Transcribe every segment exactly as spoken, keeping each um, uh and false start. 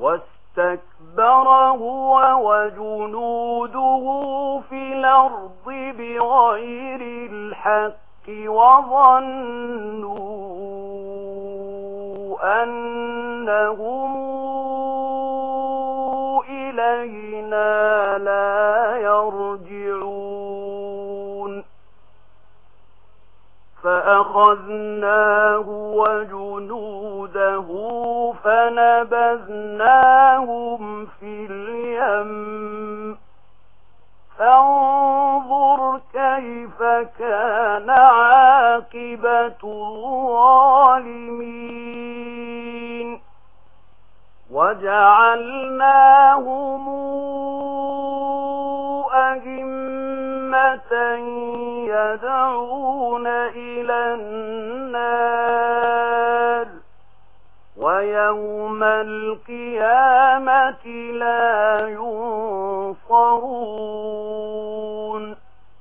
واستكبر هو وجنوده في الأرض بغير الحق وظنوا أنهم إلينا لا يرجعون فأخذناه وجنوده فنبذناهم في اليم فانظر كيف كان عاقبة الظالمين وجعلناهم أئمة يدعون إلى النار ويوم القيامة لا ينصرون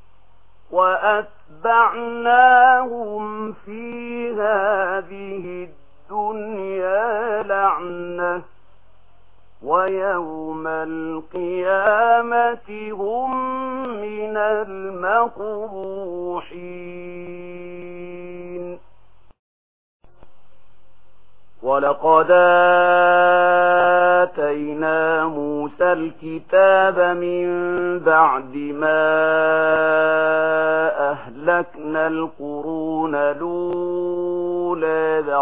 وأتبعناهم في هذه الدنيا لعنة ويوم القيامة هم من المقبوحين ولقد آتينا موسى الكتاب من بعد ما أهلكنا القرون الأولى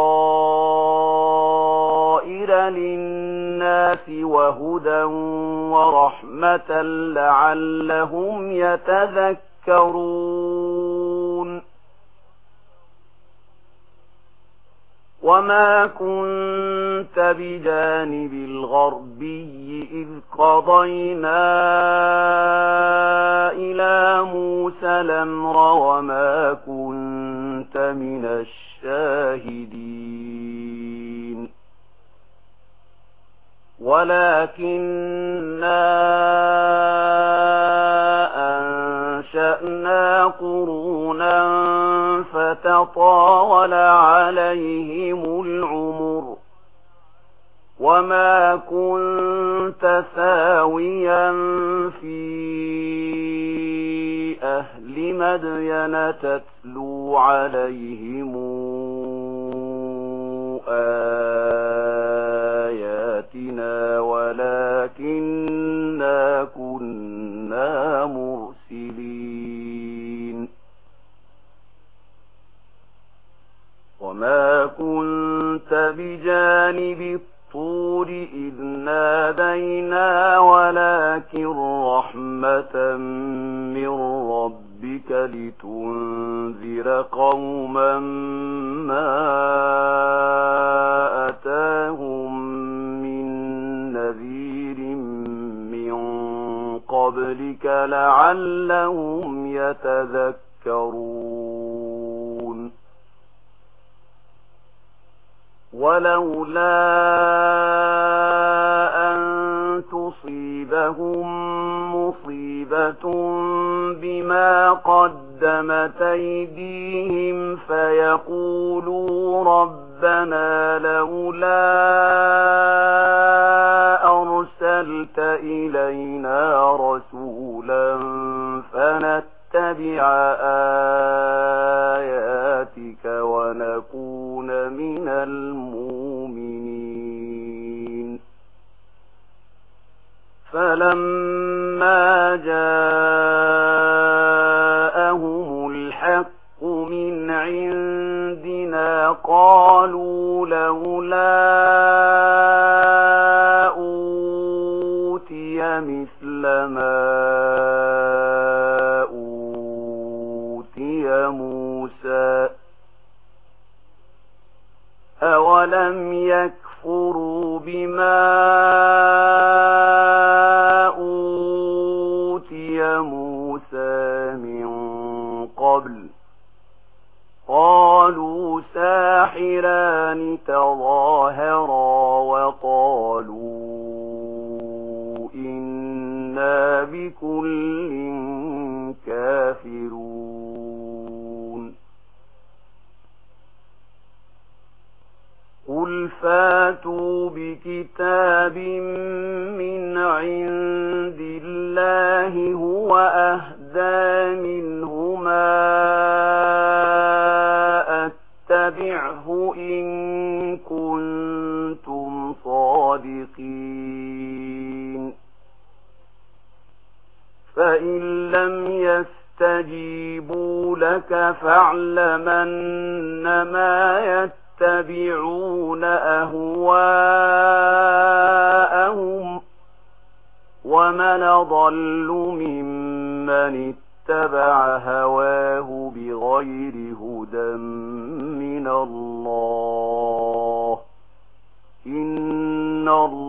بصائر للناس وهدى ورحمة لعلهم يتذكرون وما كنت بجانب الغربي إذ قضينا إلى موسى الأمر وما كنت من الشاهدين ولكننا أنشأنا قرونا فتطاول عليهم العمر وما كنت ثاويا في أهل مدين تتلو عليهم آياتنا ولكننا كنا مرسلين وما كنت بجانب الطور إذ نادينا ولكن رحمة من ربك لتنذر قوما ما أتاهم من نذير من قبلك لعلهم يتذكرون ولولا أن تصيبهم مصيبة بما قدمت أيديهم فيقولوا ربنا لولا أرسلت إلينا رسولا فنتبع آياتك ونكون من المؤمنين فلما جاءهم الحق من عندنا قالوا لولا أوتي مثل ما أوتي موسى أولم يكفروا بما أوتي موسى من قبل قالوا ساحران تظاهرا وقالوا إنا بكل كافرون قل فاتوا بكتاب من عند الله هو أهدى منهما أتبعه إن كنتم صادقين فإن لم يستجيبوا لك فاعلم أنما يتبعون أهواءهم ومن أضل ممن اتبع هواه بغير هدى من الله إن الله